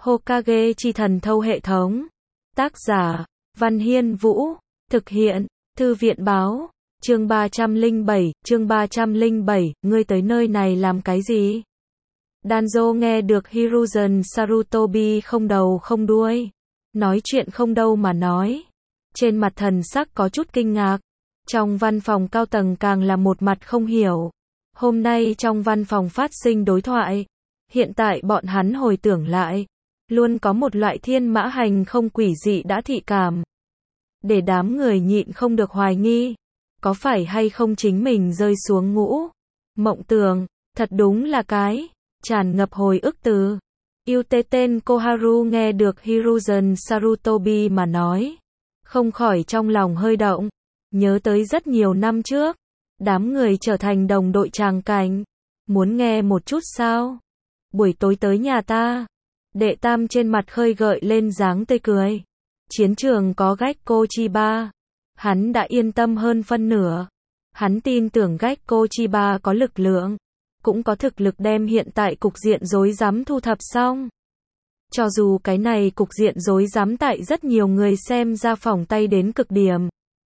Hokage chi thần thâu hệ thống. Tác giả, Văn Hiên Vũ. Thực hiện, Thư viện báo. Chương 307, ngươi tới nơi này làm cái gì? Danzo nghe được Hiruzen Sarutobi không đầu không đuôi. Nói chuyện không đâu mà nói. Trên mặt thần sắc có chút kinh ngạc. Trong văn phòng cao tầng càng là một mặt không hiểu. Hôm nay trong văn phòng phát sinh đối thoại. Hiện tại bọn hắn hồi tưởng lại. Luôn có một loại thiên mã hành không quỷ dị đã thị cảm. Để đám người nhịn không được hoài nghi. Có phải hay không chính mình rơi xuống ngũ mộng tường, thật đúng là cái tràn ngập hồi ức từ. Uten Koharu nghe được Hiruzen Sarutobi mà nói. Không khỏi trong lòng hơi động. Nhớ tới rất nhiều năm trước. Đám người trở thành đồng đội tràng cảnh. Muốn nghe một chút sao? Buổi tối tới nhà ta. Đệ tam trên mặt khơi gợi lên dáng tươi cười. Chiến trường có Gekko Chiba. Hắn đã yên tâm hơn phân nửa. Hắn tin tưởng Gekko Chiba có lực lượng. Cũng có thực lực đem hiện tại cục diện rối rắm thu thập xong. Cho dù cái này cục diện rối rắm tại rất nhiều người xem ra phỏng tay đến cực điểm.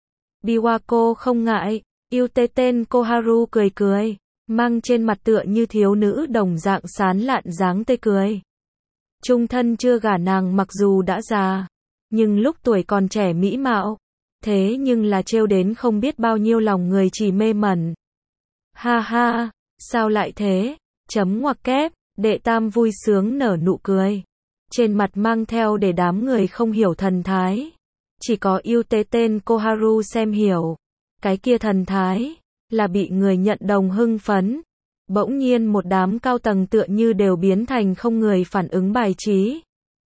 Biwako không ngại. Uten Koharu cười cười. Mang trên mặt tựa như thiếu nữ đồng dạng sán lạn dáng tươi cười. Trung thân chưa gả nàng mặc dù đã già. Nhưng lúc tuổi còn trẻ mỹ mạo. Thế nhưng là trêu đến không biết bao nhiêu lòng người chỉ mê mẩn. Ha ha, sao lại thế? Chấm ngoặc kép, đệ tam vui sướng nở nụ cười. Trên mặt mang theo để đám người không hiểu thần thái. Chỉ có Uten Koharu xem hiểu. Cái kia thần thái, là bị người nhận đồng hưng phấn. Bỗng nhiên một đám cao tầng tựa như đều biến thành không người phản ứng bài trí.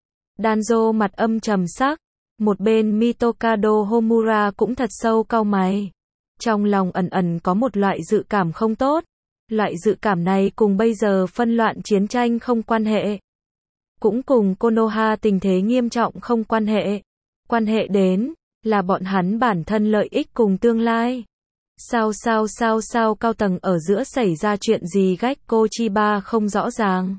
Danzo mặt âm trầm sắc. Một bên Mitokado Homura cũng thật sâu cau mày. Trong lòng ẩn ẩn có một loại dự cảm không tốt. Loại dự cảm này cùng bây giờ phân loạn chiến tranh không quan hệ. Cũng cùng Konoha tình thế nghiêm trọng không quan hệ. Quan hệ đến, là bọn hắn bản thân lợi ích cùng tương lai. Sao cao tầng ở giữa xảy ra chuyện gì Gekko Chiba không rõ ràng.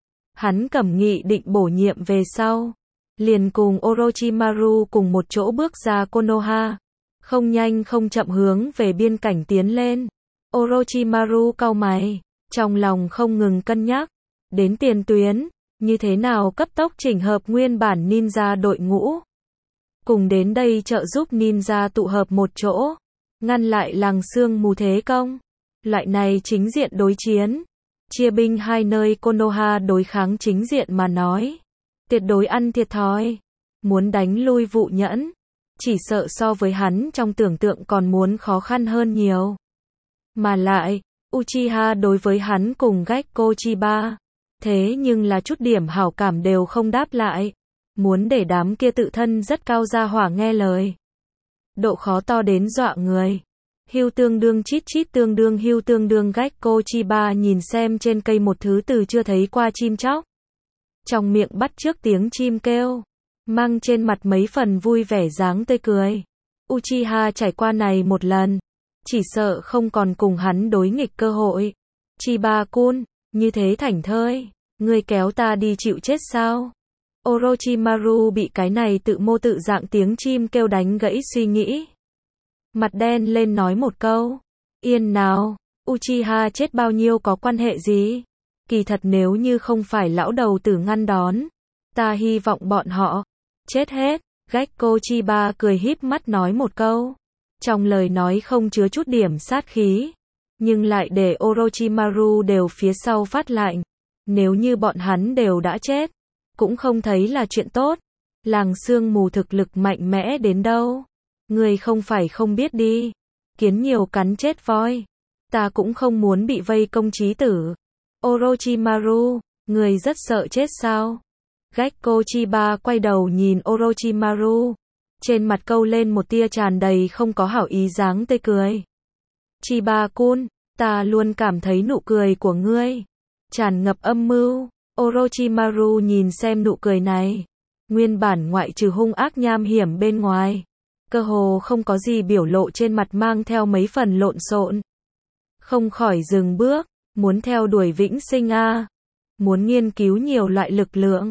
Hắn cầm nghị định bổ nhiệm về sau. Liền cùng Orochimaru cùng một chỗ bước ra Konoha. Không nhanh không chậm hướng về biên cảnh tiến lên. Orochimaru cau mày. Trong lòng không ngừng cân nhắc. Đến tiền tuyến. Như thế nào cấp tốc chỉnh hợp nguyên bản ninja đội ngũ. Cùng đến đây trợ giúp ninja tụ hợp một chỗ. Ngăn lại làng sương mù thế công. Loại này chính diện đối chiến. Chia binh hai nơi Konoha đối kháng chính diện mà nói. Tuyệt đối ăn thiệt thòi. Muốn đánh lui Vụ Nhẫn. Chỉ sợ so với hắn trong tưởng tượng còn muốn khó khăn hơn nhiều. Mà lại, Uchiha đối với hắn cùng Gekko Chiba. Thế nhưng là chút điểm hảo cảm đều không đáp lại. Muốn để đám kia tự thân rất cao gia hỏa nghe lời. Độ khó to đến dọa người. Hưu tương đương chít tương đương hưu tương đương Gekko Chiba nhìn xem trên cây một thứ từ chưa thấy qua chim chóc. Trong miệng bắt chước tiếng chim kêu. Mang trên mặt mấy phần vui vẻ dáng tươi cười. Uchiha trải qua này một lần. Chỉ sợ không còn cùng hắn đối nghịch cơ hội. Chiba-kun, như thế thảnh thơi. Ngươi kéo ta đi chịu chết sao? Orochimaru bị cái này tự mô tự dạng tiếng chim kêu đánh gãy suy nghĩ. Mặt đen lên nói một câu. Yên nào, Uchiha chết bao nhiêu có quan hệ gì? Kỳ thật nếu như không phải lão đầu tử ngăn đón. Ta hy vọng bọn họ chết hết. Gekko Chiba cười híp mắt nói một câu. Trong lời nói không chứa chút điểm sát khí. Nhưng lại để Orochimaru đều phía sau phát lạnh. Nếu như bọn hắn đều đã chết. Cũng không thấy là chuyện tốt. Làng sương mù thực lực mạnh mẽ đến đâu. Người không phải không biết đi. Kiến nhiều cắn chết voi. Ta cũng không muốn bị vây công chí tử. Orochimaru, người rất sợ chết sao? Gekko Chiba quay đầu nhìn Orochimaru. Trên mặt câu lên một tia tràn đầy không có hảo ý dáng tươi cười. Chiba-kun, ta luôn cảm thấy nụ cười của ngươi tràn ngập âm mưu. Orochimaru nhìn xem nụ cười này. Nguyên bản ngoại trừ hung ác nham hiểm bên ngoài. Cơ hồ không có gì biểu lộ trên mặt mang theo mấy phần lộn xộn. Không khỏi dừng bước. Muốn theo đuổi vĩnh sinh a. Muốn nghiên cứu nhiều loại lực lượng.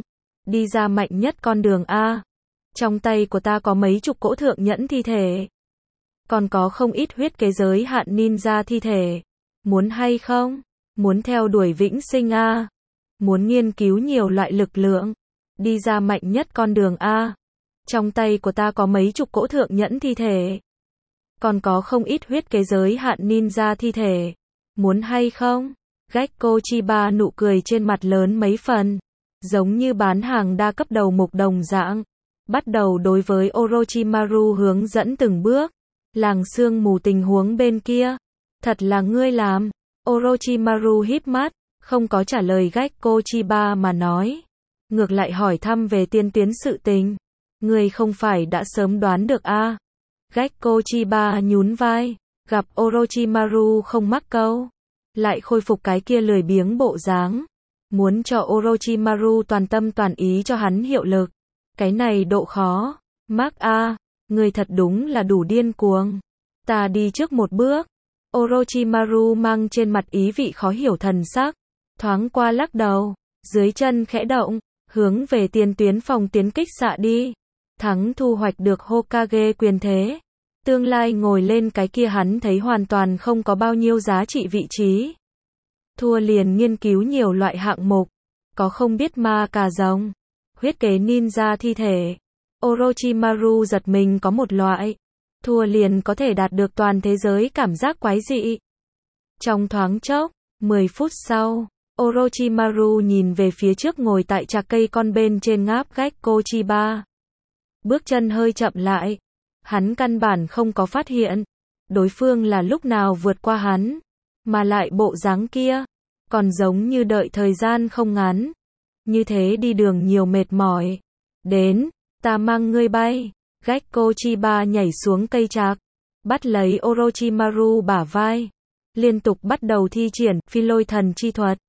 đi ra mạnh nhất con đường A. Trong tay của ta có mấy chục cỗ thượng nhẫn thi thể. Còn có không ít huyết kế giới hạn ninja thi thể. Muốn hay không? Muốn theo đuổi vĩnh sinh A. Muốn nghiên cứu nhiều loại lực lượng. Đi ra mạnh nhất con đường A. Trong tay của ta có mấy chục cỗ thượng nhẫn thi thể. Còn có không ít huyết kế giới hạn ninja thi thể. Muốn hay không? Gekko Chiba nụ cười trên mặt lớn mấy phần. Giống như bán hàng đa cấp đầu mục đồng dạng. Bắt đầu đối với Orochimaru hướng dẫn từng bước. Làng sương mù tình huống bên kia. Thật là ngươi làm. Orochimaru híp mắt, không có trả lời Gekko Chiba mà nói. Ngược lại hỏi thăm về tiên tiến sự tình. Ngươi không phải đã sớm đoán được a? Gekko Chiba nhún vai, gặp Orochimaru không mắc câu. Lại khôi phục cái kia lười biếng bộ dáng. Muốn cho Orochimaru toàn tâm toàn ý cho hắn hiệu lực. Cái này độ khó. Mark a, ngươi thật đúng là đủ điên cuồng. Ta đi trước một bước. Orochimaru mang trên mặt ý vị khó hiểu thần sắc. Thoáng qua lắc đầu. Dưới chân khẽ động. Hướng về tiền tuyến phòng tiến kích xạ đi. Thắng thu hoạch được Hokage quyền thế. Tương lai ngồi lên cái kia hắn thấy hoàn toàn không có bao nhiêu giá trị vị trí. Thua liền nghiên cứu nhiều loại hạng mục. Có không biết ma cà rồng. Huyết kế ninja thi thể. Orochimaru giật mình có một loại. Thua liền có thể đạt được toàn thế giới cảm giác quái dị. Trong thoáng chốc, 10 phút sau, Orochimaru nhìn về phía trước ngồi tại trạc cây con bên trên ngáp Gekko Chiba. Bước chân hơi chậm lại. Hắn căn bản không có phát hiện. Đối phương là lúc nào vượt qua hắn. Mà lại bộ dáng kia. Còn giống như đợi thời gian không ngắn. Như thế đi đường nhiều mệt mỏi. Đến, ta mang ngươi bay. Gekko Chiba nhảy xuống cây trạc. Bắt lấy Orochimaru bả vai. Liên tục bắt đầu thi triển phi lôi thần chi thuật.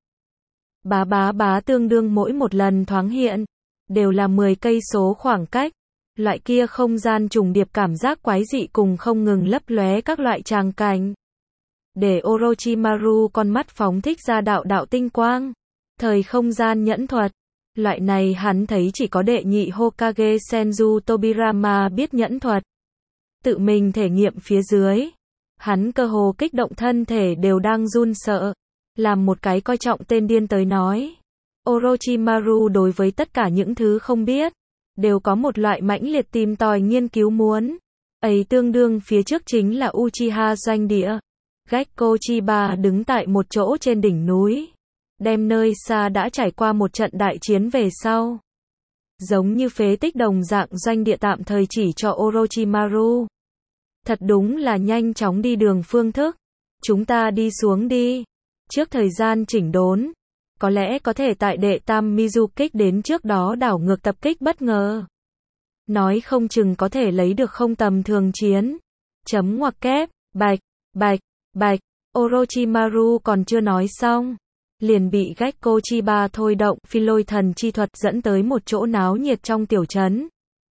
Bá tương đương mỗi một lần thoáng hiện. Đều là 10 cây số khoảng cách. Loại kia không gian trùng điệp cảm giác quái dị cùng không ngừng lấp lóe các loại tràng cảnh. Để Orochimaru con mắt phóng thích ra đạo tinh quang. Thời không gian nhẫn thuật. Loại này hắn thấy chỉ có đệ nhị Hokage Senju Tobirama biết nhẫn thuật. Tự mình thể nghiệm phía dưới. Hắn cơ hồ kích động thân thể đều đang run sợ. Làm một cái coi trọng tên điên tới nói. Orochimaru đối với tất cả những thứ không biết. Đều có một loại mãnh liệt tìm tòi nghiên cứu muốn. Ấy tương đương phía trước chính là Uchiha doanh địa. Gekko Chiba đứng tại một chỗ trên đỉnh núi. Đem nơi xa đã trải qua một trận đại chiến về sau. Giống như phế tích đồng dạng doanh địa tạm thời chỉ cho Orochimaru. Thật đúng là nhanh chóng đi đường phương thức. Chúng ta đi xuống đi. Trước thời gian chỉnh đốn. Có lẽ có thể tại đệ tam Mizukích đến trước đó đảo ngược tập kích bất ngờ. Nói không chừng có thể lấy được không tầm thường chiến. Chấm ngoặc kép, bạch. Orochimaru còn chưa nói xong. Liền bị Gekko Chiba thôi động phi lôi thần chi thuật dẫn tới một chỗ náo nhiệt trong tiểu trấn.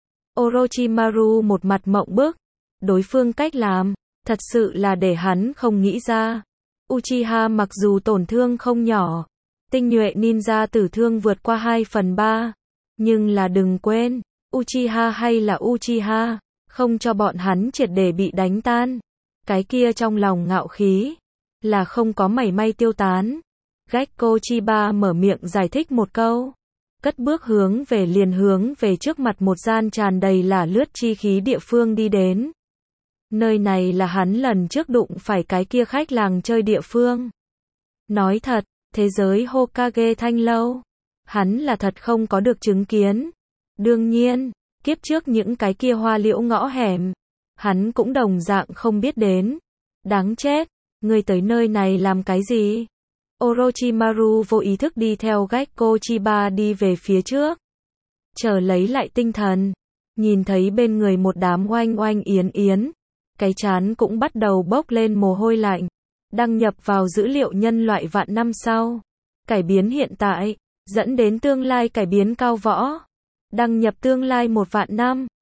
Orochimaru một mặt mộng bức. Đối phương cách làm, thật sự là để hắn không nghĩ ra. Uchiha mặc dù tổn thương không nhỏ. Tinh nhuệ ninja tử thương vượt qua 2/3. Nhưng là đừng quên, Uchiha hay là Uchiha, không cho bọn hắn triệt để bị đánh tan. Cái kia trong lòng ngạo khí, là không có mảy may tiêu tán. Gekko Chiba mở miệng giải thích một câu. Cất bước hướng về trước mặt một gian tràn đầy là lướt chi khí địa phương đi đến. Nơi này là hắn lần trước đụng phải cái kia khách làng chơi địa phương. Nói thật, thế giới Hokage Thanh Lâu, hắn là thật không có được chứng kiến. Đương nhiên, kiếp trước những cái kia hoa liễu ngõ hẻm, hắn cũng đồng dạng không biết đến. Đáng chết, ngươi tới nơi này làm cái gì? Orochimaru vô ý thức đi theo Gekko Chiba đi về phía trước. Chờ lấy lại tinh thần, nhìn thấy bên người một đám oanh oanh yến, cái trán cũng bắt đầu bốc lên mồ hôi lạnh. Đăng nhập vào dữ liệu nhân loại vạn năm sau. Cải biến hiện tại, dẫn đến tương lai cải biến cao võ. Đăng nhập tương lai 1 vạn năm.